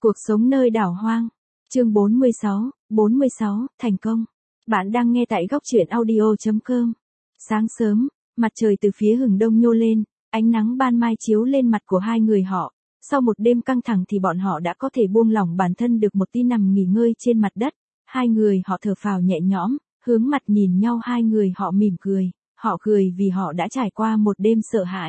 Cuộc sống nơi đảo hoang. Chương 46, thành công. Bạn đang nghe tại góc truyện audio.com. Sáng sớm, mặt trời từ phía hừng đông nhô lên, ánh nắng ban mai chiếu lên mặt của hai người họ. Sau một đêm căng thẳng thì bọn họ đã có thể buông lỏng bản thân được một tí nằm nghỉ ngơi trên mặt đất. Hai người họ thở phào nhẹ nhõm, hướng mặt nhìn nhau, hai người họ mỉm cười. Họ cười vì họ đã trải qua một đêm sợ hãi.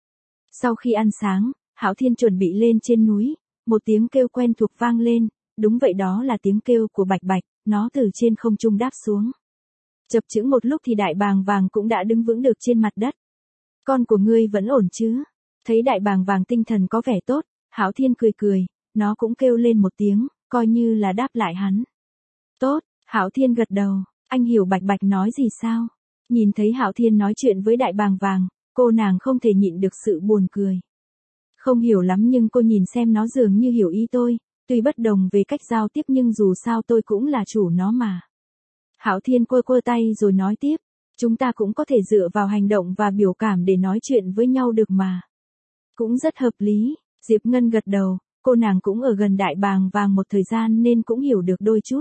Sau khi ăn sáng, Hạo Thiên chuẩn bị lên trên núi. Một tiếng kêu quen thuộc vang lên, đúng vậy, đó là tiếng kêu của Bạch Bạch, nó từ trên không trung đáp xuống. Chập chững một lúc thì đại bàng vàng cũng đã đứng vững được trên mặt đất. Con của ngươi vẫn ổn chứ? Thấy đại bàng vàng tinh thần có vẻ tốt, Hạo Thiên cười cười, nó cũng kêu lên một tiếng, coi như là đáp lại hắn. Tốt, Hạo Thiên gật đầu, anh hiểu Bạch Bạch nói gì sao? Nhìn thấy Hạo Thiên nói chuyện với đại bàng vàng, cô nàng không thể nhịn được sự buồn cười. Không hiểu lắm nhưng cô nhìn xem nó dường như hiểu ý tôi, tuy bất đồng về cách giao tiếp nhưng dù sao tôi cũng là chủ nó mà. Hạo Thiên quơ tay rồi nói tiếp, chúng ta cũng có thể dựa vào hành động và biểu cảm để nói chuyện với nhau được mà. Cũng rất hợp lý, Diệp Ngân gật đầu, cô nàng cũng ở gần đại bàng vàng một thời gian nên cũng hiểu được đôi chút.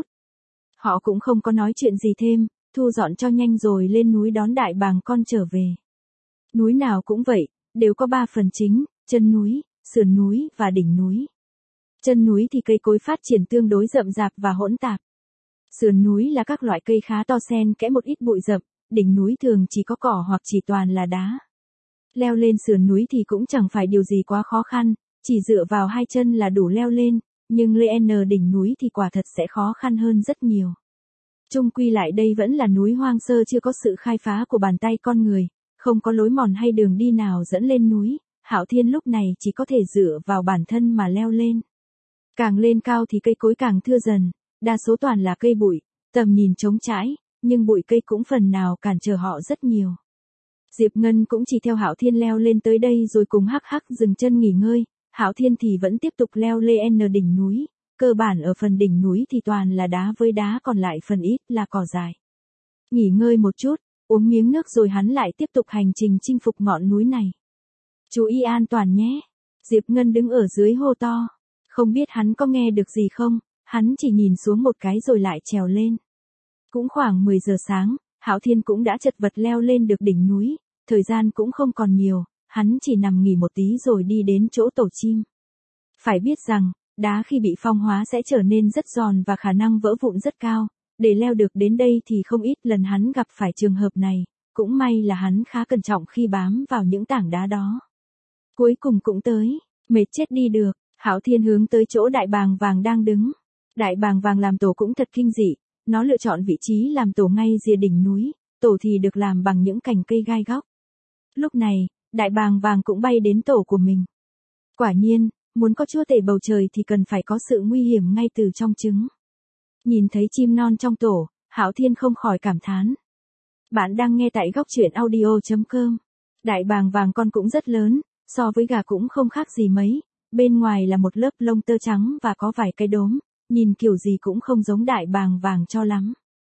Họ cũng không có nói chuyện gì thêm, thu dọn cho nhanh rồi lên núi đón đại bàng con trở về. Núi nào cũng vậy, đều có 3 phần chính. Chân núi, sườn núi và đỉnh núi. Chân núi thì cây cối phát triển tương đối rậm rạp và hỗn tạp. Sườn núi là các loại cây khá to xen kẽ một ít bụi rậm, đỉnh núi thường chỉ có cỏ hoặc chỉ toàn là đá. Leo lên sườn núi thì cũng chẳng phải điều gì quá khó khăn, chỉ dựa vào 2 chân là đủ leo lên, nhưng lên đỉnh núi thì quả thật sẽ khó khăn hơn rất nhiều. Chung quy lại đây vẫn là núi hoang sơ, chưa có sự khai phá của bàn tay con người, không có lối mòn hay đường đi nào dẫn lên núi. Hạo Thiên lúc này chỉ có thể dựa vào bản thân mà leo lên. Càng lên cao thì cây cối càng thưa dần, đa số toàn là cây bụi, tầm nhìn trống trải, nhưng bụi cây cũng phần nào cản trở họ rất nhiều. Diệp Ngân cũng chỉ theo Hạo Thiên leo lên tới đây rồi cùng hắc hắc dừng chân nghỉ ngơi, Hạo Thiên thì vẫn tiếp tục leo lên đỉnh núi, cơ bản ở phần đỉnh núi thì toàn là đá với đá, còn lại phần ít là cỏ dại. Nghỉ ngơi một chút, uống miếng nước rồi hắn lại tiếp tục hành trình chinh phục ngọn núi này. Chú ý an toàn nhé. Diệp Ngân đứng ở dưới hô to. Không biết hắn có nghe được gì không, hắn chỉ nhìn xuống một cái rồi lại trèo lên. Cũng khoảng 10 giờ sáng, Hạo Thiên cũng đã chật vật leo lên được đỉnh núi, thời gian cũng không còn nhiều, hắn chỉ nằm nghỉ một tí rồi đi đến chỗ tổ chim. Phải biết rằng, đá khi bị phong hóa sẽ trở nên rất giòn và khả năng vỡ vụn rất cao, để leo được đến đây thì không ít lần hắn gặp phải trường hợp này, cũng may là hắn khá cẩn trọng khi bám vào những tảng đá đó. Cuối cùng cũng tới, mệt chết đi được, Hạo Thiên hướng tới chỗ đại bàng vàng đang đứng. Đại bàng vàng làm tổ cũng thật kinh dị, nó lựa chọn vị trí làm tổ ngay rìa đỉnh núi, tổ thì được làm bằng những cành cây gai góc. Lúc này, đại bàng vàng cũng bay đến tổ của mình. Quả nhiên, muốn có chúa tể bầu trời thì cần phải có sự nguy hiểm ngay từ trong trứng. Nhìn thấy chim non trong tổ, Hạo Thiên không khỏi cảm thán. Bạn đang nghe tại góc truyện audio.com. Đại bàng vàng con cũng rất lớn. So với gà cũng không khác gì mấy, bên ngoài là một lớp lông tơ trắng và có vài cái đốm, nhìn kiểu gì cũng không giống đại bàng vàng cho lắm.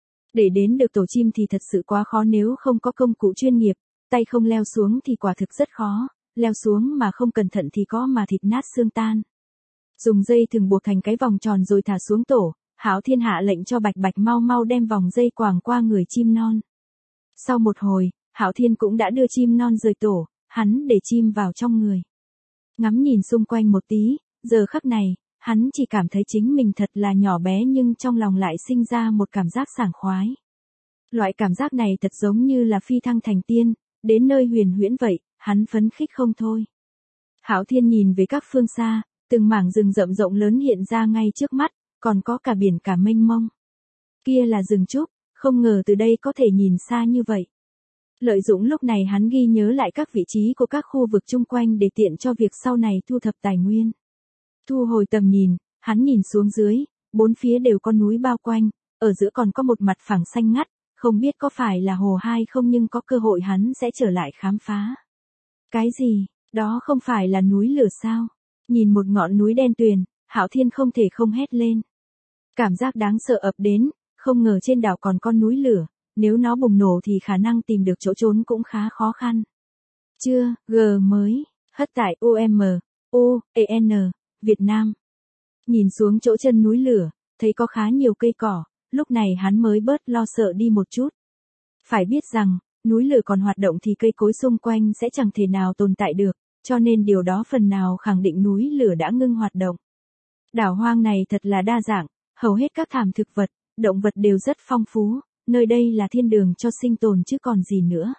Để đến được tổ chim thì thật sự quá khó, nếu không có công cụ chuyên nghiệp, tay không leo xuống thì quả thực rất khó, leo xuống mà không cẩn thận thì có mà thịt nát xương tan. Dùng dây thừng buộc thành cái vòng tròn rồi thả xuống tổ, Hạo Thiên hạ lệnh cho Bạch Bạch mau mau đem vòng dây quàng qua người chim non. Sau một hồi, Hạo Thiên cũng đã đưa chim non rời tổ. Hắn để chim vào trong người. Ngắm nhìn xung quanh một tí, giờ khắc này, hắn chỉ cảm thấy chính mình thật là nhỏ bé nhưng trong lòng lại sinh ra một cảm giác sảng khoái. Loại cảm giác này thật giống như là phi thăng thành tiên, đến nơi huyền huyễn vậy, hắn phấn khích không thôi. Hạo Thiên nhìn về các phương xa, từng mảng rừng rậm rộng lớn hiện ra ngay trước mắt, còn có cả biển cả mênh mông. Kia là rừng trúc, không ngờ từ đây có thể nhìn xa như vậy. Lợi dụng lúc này hắn ghi nhớ lại các vị trí của các khu vực chung quanh để tiện cho việc sau này thu thập tài nguyên. Thu hồi tầm nhìn, hắn nhìn xuống dưới, bốn phía đều có núi bao quanh, ở giữa còn có một mặt phẳng xanh ngắt, không biết có phải là hồ hay không nhưng có cơ hội hắn sẽ trở lại khám phá. Cái gì, đó không phải là núi lửa sao? Nhìn một ngọn núi đen tuyền, Hạo Thiên không thể không hét lên. Cảm giác đáng sợ ập đến, không ngờ trên đảo còn con núi lửa. Nếu nó bùng nổ thì khả năng tìm được chỗ trốn cũng khá khó khăn. Chưa, G mới, hất tải UM, U, EN, Việt Nam. Nhìn xuống chỗ chân núi lửa, thấy có khá nhiều cây cỏ, lúc này hắn mới bớt lo sợ đi một chút. Phải biết rằng, núi lửa còn hoạt động thì cây cối xung quanh sẽ chẳng thể nào tồn tại được, cho nên điều đó phần nào khẳng định núi lửa đã ngưng hoạt động. Đảo hoang này thật là đa dạng, hầu hết các thảm thực vật, động vật đều rất phong phú, nơi đây là thiên đường cho sinh tồn chứ còn gì nữa.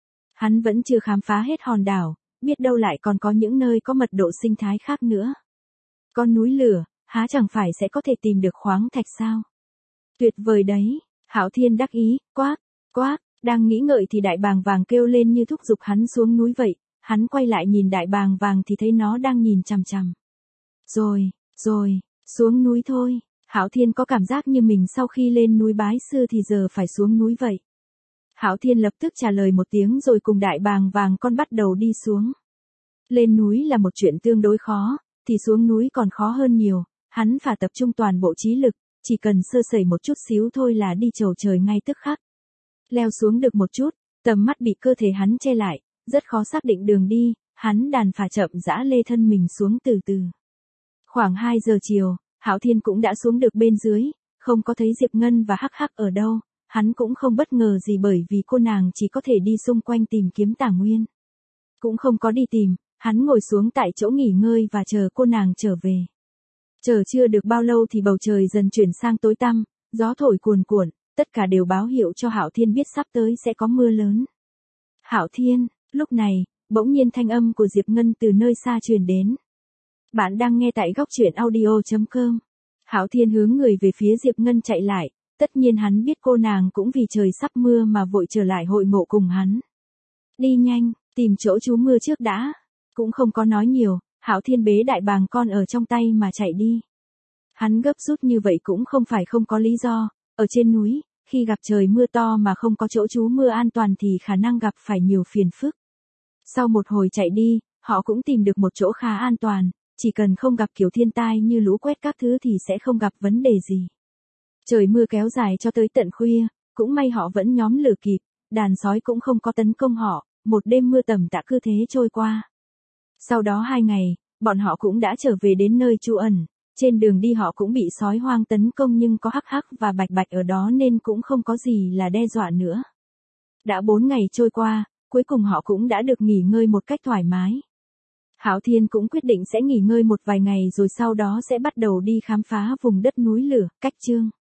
Hắn vẫn chưa khám phá hết hòn đảo, biết đâu lại còn có những nơi có mật độ sinh thái khác nữa. Con núi lửa, há chẳng phải sẽ có thể tìm được khoáng thạch sao? Tuyệt vời đấy, Hạo Thiên đắc ý, quát, đang nghĩ ngợi thì đại bàng vàng kêu lên như thúc giục hắn xuống núi vậy, hắn quay lại nhìn đại bàng vàng thì thấy nó đang nhìn chằm chằm. Rồi, xuống núi thôi, Hạo Thiên có cảm giác như mình sau khi lên núi bái sư thì giờ phải xuống núi vậy. Hạo Thiên lập tức trả lời một tiếng rồi cùng đại bàng vàng con bắt đầu đi xuống. Lên núi là một chuyện tương đối khó, thì xuống núi còn khó hơn nhiều, hắn phải tập trung toàn bộ trí lực, chỉ cần sơ sẩy một chút xíu thôi là đi chầu trời ngay tức khắc. Leo xuống được một chút, tầm mắt bị cơ thể hắn che lại, rất khó xác định đường đi, hắn đành phải chậm rãi lê thân mình xuống từ từ. Khoảng 2 giờ chiều, Hạo Thiên cũng đã xuống được bên dưới, không có thấy Diệp Ngân và Hắc Hắc ở đâu, hắn cũng không bất ngờ gì bởi vì cô nàng chỉ có thể đi xung quanh tìm kiếm tài nguyên. Cũng không có đi tìm, hắn ngồi xuống tại chỗ nghỉ ngơi và chờ cô nàng trở về. Chờ chưa được bao lâu thì bầu trời dần chuyển sang tối tăm, gió thổi cuồn cuộn, tất cả đều báo hiệu cho Hạo Thiên biết sắp tới sẽ có mưa lớn. Hạo Thiên, lúc này, bỗng nhiên thanh âm của Diệp Ngân từ nơi xa truyền đến. Bạn đang nghe tại góc truyện audio.com. Hạo Thiên hướng người về phía Diệp Ngân chạy lại, tất nhiên hắn biết cô nàng cũng vì trời sắp mưa mà vội trở lại hội ngộ cùng hắn. Đi nhanh, tìm chỗ trú mưa trước đã. Cũng không có nói nhiều, Hạo Thiên bế đại bàng con ở trong tay mà chạy đi. Hắn gấp rút như vậy cũng không phải không có lý do, ở trên núi, khi gặp trời mưa to mà không có chỗ trú mưa an toàn thì khả năng gặp phải nhiều phiền phức. Sau một hồi chạy đi, họ cũng tìm được một chỗ khá an toàn, chỉ cần không gặp kiểu thiên tai như lũ quét các thứ thì sẽ không gặp vấn đề gì. Trời mưa kéo dài cho tới tận khuya, cũng may họ vẫn nhóm lửa kịp, đàn sói cũng không có tấn công họ, một đêm mưa tầm tã cứ thế trôi qua. Sau đó 2 ngày, bọn họ cũng đã trở về đến nơi trú ẩn, trên đường đi họ cũng bị sói hoang tấn công nhưng có Hắc Hắc và Bạch Bạch ở đó nên cũng không có gì là đe dọa nữa. Đã 4 ngày trôi qua, cuối cùng họ cũng đã được nghỉ ngơi một cách thoải mái. Hạo Thiên cũng quyết định sẽ nghỉ ngơi một vài ngày rồi sau đó sẽ bắt đầu đi khám phá vùng đất núi lửa, cách chương.